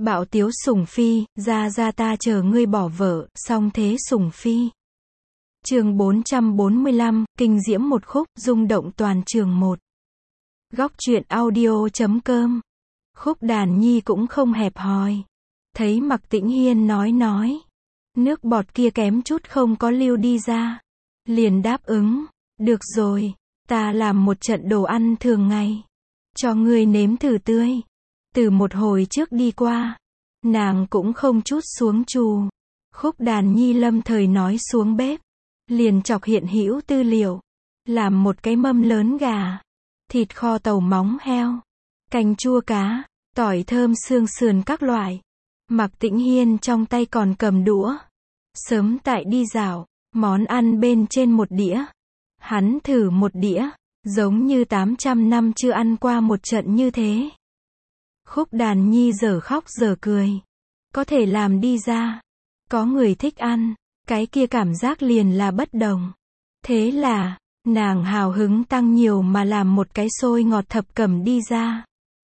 Bạo tiếu sủng phi, ra ta chờ ngươi bỏ vợ, song thế sủng phi. Chương 445, kinh diễm một khúc, rung động toàn trường 1. Góc truyện audio.com. Khúc Đàn Nhi cũng không hẹp hòi. Thấy Mạc Tĩnh Hiên nói. Nước bọt kia kém chút không có lưu đi ra. Liền đáp ứng. Được rồi, ta làm một trận đồ ăn thường ngày. Cho ngươi nếm thử tươi. Từ một hồi trước đi qua, nàng cũng không chút xuống trù. Khúc Đàn Nhi lâm thời nói xuống bếp. Liền chọc hiện hữu tư liệu. Làm một cái mâm lớn gà, thịt kho tàu móng heo, canh chua cá, tỏi thơm xương sườn các loại. Mạc Tĩnh Hiên trong tay còn cầm đũa. Sớm tại đi dạo, món ăn bên trên một đĩa. Hắn thử một đĩa, giống như 800 năm chưa ăn qua một trận như thế. Khúc Đàn Nhi giờ khóc giờ cười. Có thể làm đi ra. Có người thích ăn, cái kia cảm giác liền là bất đồng. Thế là, nàng hào hứng tăng nhiều mà làm một cái xôi ngọt thập cẩm đi ra.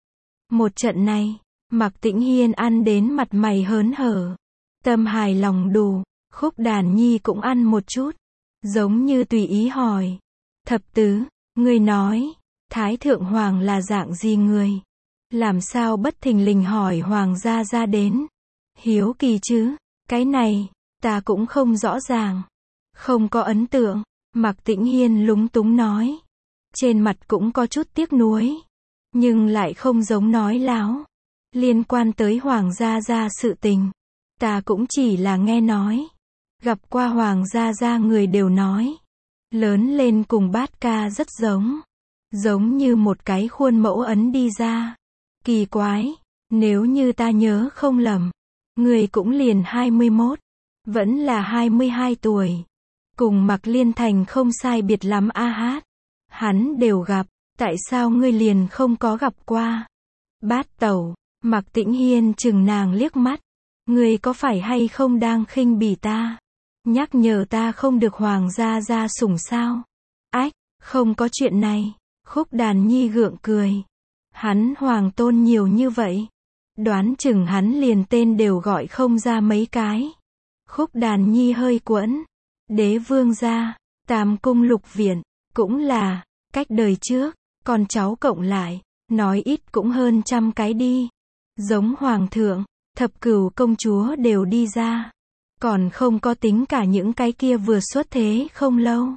Một trận này, Mạc Tĩnh Hiên ăn đến mặt mày hớn hở. Tâm hài lòng đủ, Khúc Đàn Nhi cũng ăn một chút. Giống như tùy ý hỏi. Thập tứ, ngươi nói, Thái Thượng Hoàng là dạng gì người? Làm sao bất thình lình hỏi Hoàng gia ra đến? Hiếu kỳ chứ, cái này, ta cũng không rõ ràng. Không có ấn tượng, Mạc Tĩnh Hiên lúng túng nói. Trên mặt cũng có chút tiếc nuối. Nhưng lại không giống nói láo. Liên quan tới Hoàng gia gia sự tình. Ta cũng chỉ là nghe nói. Gặp qua Hoàng gia gia người đều nói. Lớn lên cùng Bát Ca rất giống. Giống như một cái khuôn mẫu ấn đi ra. Kỳ quái, nếu như ta nhớ không lầm. Người cũng liền 21. Vẫn là 22 tuổi. Cùng Mạc Liên Thành không sai biệt lắm a hát. Hắn đều gặp, tại sao ngươi liền không có gặp qua? Bát tẩu, Mạc Tĩnh Hiên chừng nàng liếc mắt. Ngươi có phải hay không đang khinh bỉ ta? Nhắc nhở ta không được Hoàng gia gia sủng sao? Ách, không có chuyện này. Khúc Đàn Nhi gượng cười. Hắn hoàng tôn nhiều như vậy. Đoán chừng hắn liền tên đều gọi không ra mấy cái. Khúc Đàn Nhi hơi quẫn. Đế vương gia, Tam cung lục viện, cũng là, cách đời trước, con cháu cộng lại, nói ít cũng hơn 100 cái đi. Giống hoàng thượng, thập cửu công chúa đều đi ra. Còn không có tính cả những cái kia vừa xuất thế không lâu.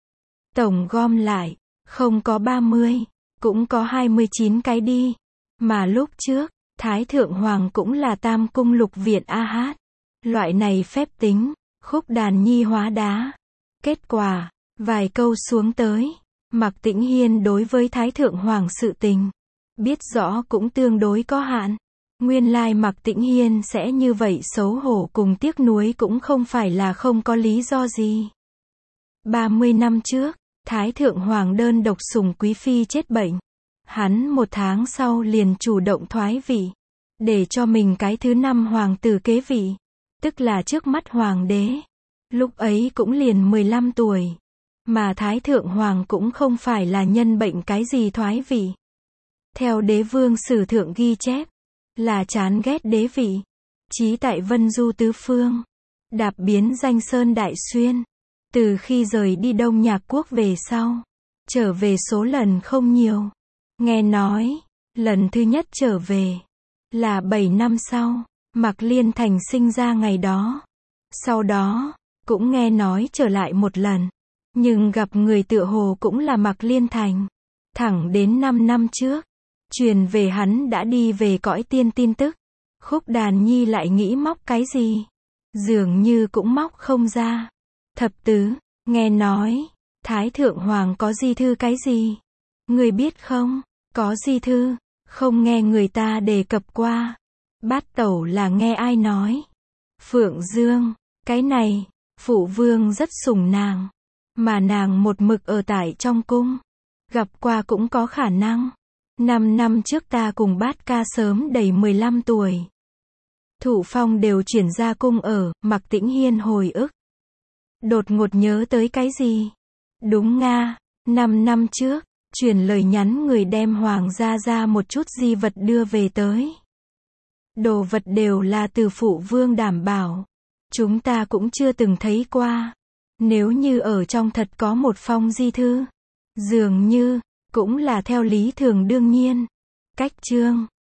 Tổng gom lại, không có 30, cũng có 29 cái đi. Mà lúc trước, Thái Thượng Hoàng cũng là Tam cung lục viện a hát. Loại này phép tính, Khúc Đàn Nhi hóa đá. Kết quả, vài câu xuống tới, Mạc Tĩnh Hiên đối với Thái Thượng Hoàng sự tình, biết rõ cũng tương đối có hạn. Nguyên lai Mạc Tĩnh Hiên sẽ như vậy xấu hổ cùng tiếc nuối cũng không phải là không có lý do gì. 30 năm trước, Thái Thượng Hoàng đơn độc sủng quý phi chết bệnh. Hắn 1 tháng sau liền chủ động thoái vị, để cho mình cái thứ 5 hoàng tử kế vị, tức là trước mắt hoàng đế. Lúc ấy cũng liền 15 tuổi, mà Thái Thượng Hoàng cũng không phải là nhân bệnh cái gì thoái vị. Theo đế vương sử thượng ghi chép, là chán ghét đế vị, chí tại Vân Du tứ phương, đạp biến danh sơn đại xuyên. Từ khi rời đi Đông Nhạc quốc về sau, trở về số lần không nhiều. Nghe nói, lần thứ nhất trở về, là 7 năm sau, Mạc Liên Thành sinh ra ngày đó. Sau đó, cũng nghe nói trở lại một lần. Nhưng gặp người tựa hồ cũng là Mạc Liên Thành. Thẳng đến 5 năm trước, truyền về hắn đã đi về cõi tiên tin tức. Khúc Đàn Nhi lại nghĩ móc cái gì? Dường như cũng móc không ra. Thập tứ, nghe nói, Thái Thượng Hoàng có di thư cái gì? Người biết không? Có di thư, không nghe người ta đề cập qua. Bát tẩu là nghe ai nói? Phượng Dương, cái này, phụ vương rất sủng nàng. Mà nàng một mực ở tại trong cung. Gặp qua cũng có khả năng. 5 năm trước ta cùng Bát Ca sớm đầy 15 tuổi. Thụ Phong đều chuyển ra cung ở, Mạc Tĩnh Hiên hồi ức. Đột ngột nhớ tới cái gì? Đúng nga, 5 năm trước, truyền lời nhắn người đem Hoàng gia ra một chút di vật đưa về tới. Đồ vật đều là từ phụ vương đảm bảo. Chúng ta cũng chưa từng thấy qua. Nếu như ở trong thật có một phong di thư, dường như, cũng là theo lý thường đương nhiên. Cách chương